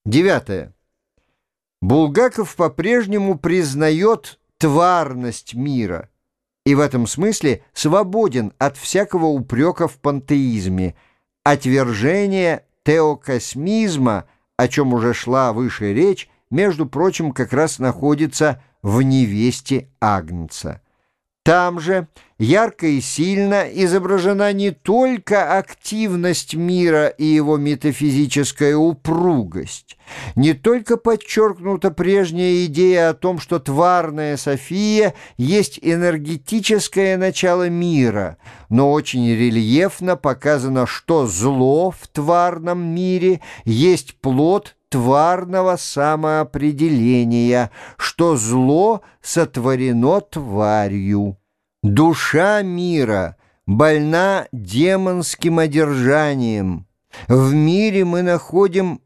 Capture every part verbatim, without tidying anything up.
Девятое. Булгаков по-прежнему признает тварность мира и в этом смысле свободен от всякого упрека в пантеизме, отвержения теокосмизма, о чем уже шла выше речь, между прочим, как раз находится в «Невесте Агнца». Там же ярко и сильно изображена не только активность мира и его метафизическая упругость, не только подчеркнута прежняя идея о том, что тварная София есть энергетическое начало мира, но очень рельефно показано, что зло в тварном мире есть плод тварного самоопределения, что зло сотворено тварью. Душа мира больна демонским одержанием. В мире мы находим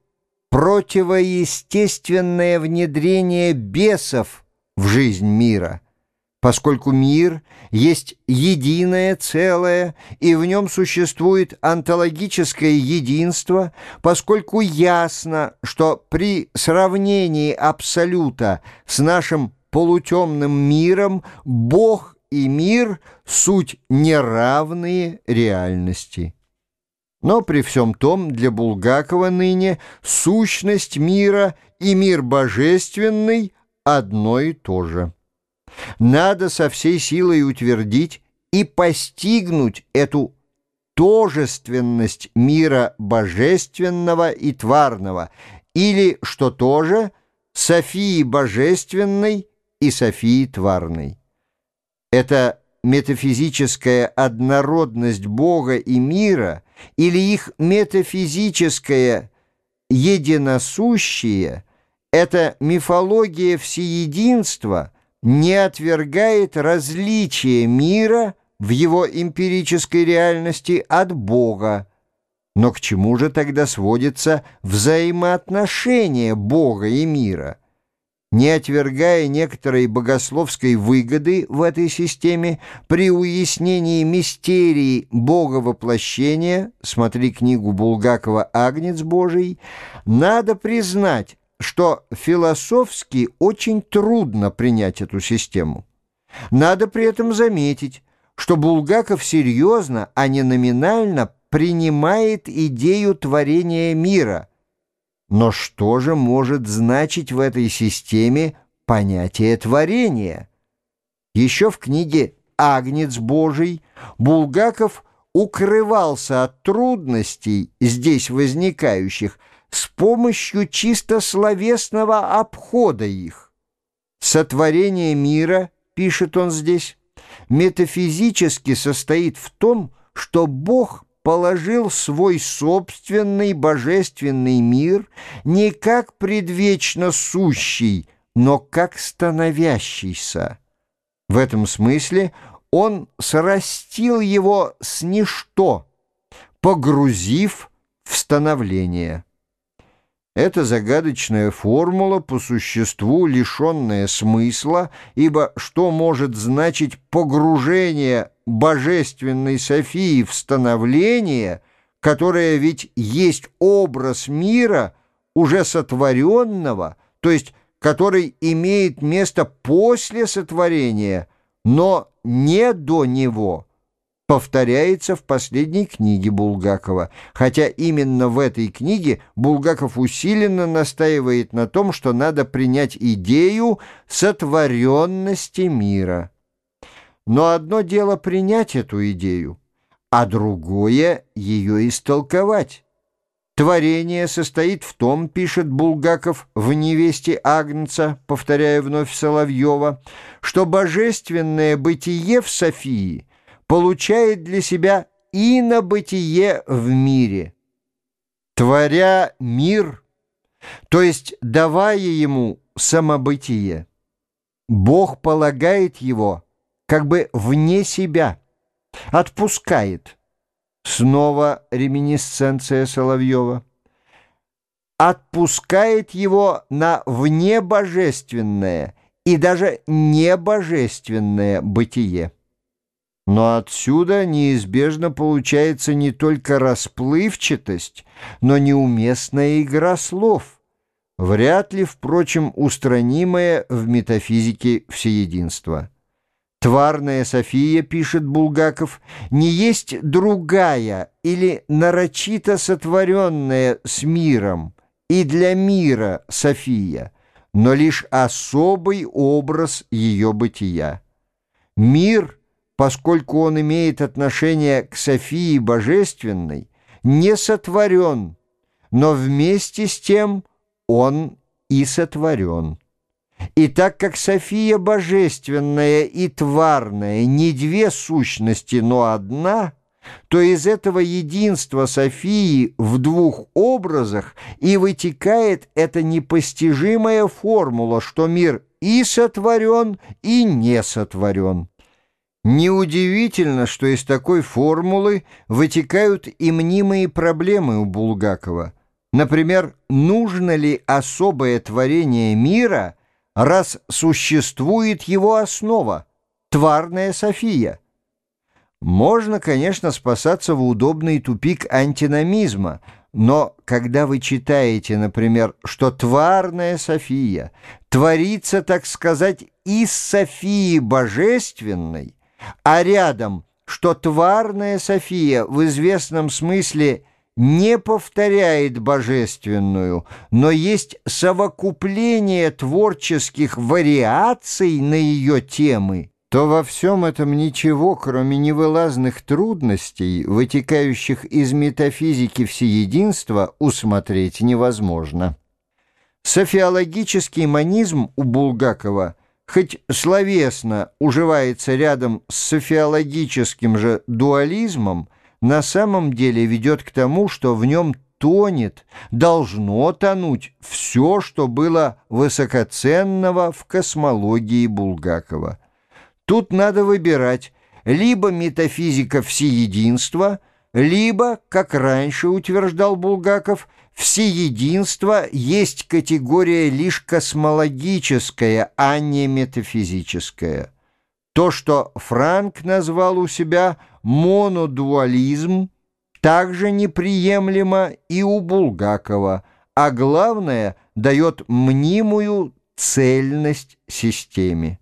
противоестественное внедрение бесов в жизнь мира, поскольку мир есть единое целое, и в нем существует онтологическое единство, поскольку ясно, что при сравнении абсолюта с нашим полутемным миром Бог и мир — суть неравные реальности. Но при всем том для Булгакова ныне сущность мира и мир божественный одно и то же. Надо со всей силой утвердить и постигнуть эту тожественность мира божественного и тварного, или, что тоже, Софии божественной и Софии тварной. Эта метафизическая однородность Бога и мира или их метафизическое единосущие, эта мифология всеединства не отвергает различия мира в его эмпирической реальности от Бога. Но к чему же тогда сводится взаимоотношение Бога и мира? Не отвергая некоторой богословской выгоды в этой системе, при уяснении мистерии Боговоплощения, смотри книгу Булгакова «Агнец Божий», надо признать, что философски очень трудно принять эту систему. Надо при этом заметить, что Булгаков серьезно, а не номинально принимает идею творения мира. Но что же может значить в этой системе понятие творения? Еще в книге «Агнец Божий» Булгаков укрывался от трудностей, здесь возникающих, с помощью чисто словесного обхода их. Сотворение мира, пишет он здесь, метафизически состоит в том, что Бог положил свой собственный божественный мир не как предвечно сущий, но как становящийся. В этом смысле он срастил его с ничто, погрузив в становление. Эта загадочная формула по существу лишенная смысла, ибо что может значить погружение божественной Софии в становление, которое ведь есть образ мира, уже сотворенного, то есть который имеет место после сотворения, но не до него, повторяется в последней книге Булгакова, хотя именно в этой книге Булгаков усиленно настаивает на том, что надо принять идею сотворенности мира. Но одно дело принять эту идею, а другое — ее истолковать. Творение состоит в том, пишет Булгаков в «Невесте Агнца», повторяя вновь Соловьева, что божественное бытие в Софии получает для себя инобытие в мире. Творя мир, то есть давая ему самобытие, Бог полагает его как бы вне себя, отпускает. Снова реминисценция Соловьева. Отпускает его на внебожественное и даже небожественное бытие. Но отсюда неизбежно получается не только расплывчатость, но неуместная игра слов. вряд ли, впрочем, устранимое в метафизике всеединства. Тварная София, пишет Булгаков, не есть другая или нарочито сотворенная с миром и для мира София, но лишь особый образ ее бытия. Мир, поскольку он имеет отношение к Софии Божественной, не сотворен, но вместе с тем он и сотворен. И так как София Божественная и тварная не две сущности, но одна, то из этого единства Софии в двух образах и вытекает эта непостижимая формула, что мир и сотворен, и не сотворен. Неудивительно, что из такой формулы вытекают и мнимые проблемы у Булгакова. Например, нужно ли особое творение мира, раз существует его основа, тварная София? Можно, конечно, спасаться в удобный тупик антиномизма, но когда вы читаете, например, что тварная София творится, так сказать, из Софии Божественной, а рядом, что тварная София в известном смысле не повторяет божественную, но есть совокупление творческих вариаций на ее темы, то во всем этом ничего, кроме невылазных трудностей, вытекающих из метафизики всеединства, усмотреть невозможно. Софиологический монизм у Булгакова хоть словесно уживается рядом с софиологическим же дуализмом, на самом деле ведет к тому, что в нем тонет, должно тонуть все, что было высокоценного в космологии Булгакова. Тут надо выбирать либо метафизика всеединства, либо, как раньше утверждал Булгаков, всеединство есть категория лишь космологическая, а не метафизическая. То, что Франк назвал у себя монодуализм, также неприемлемо и у Булгакова, а главное, дает мнимую цельность системе.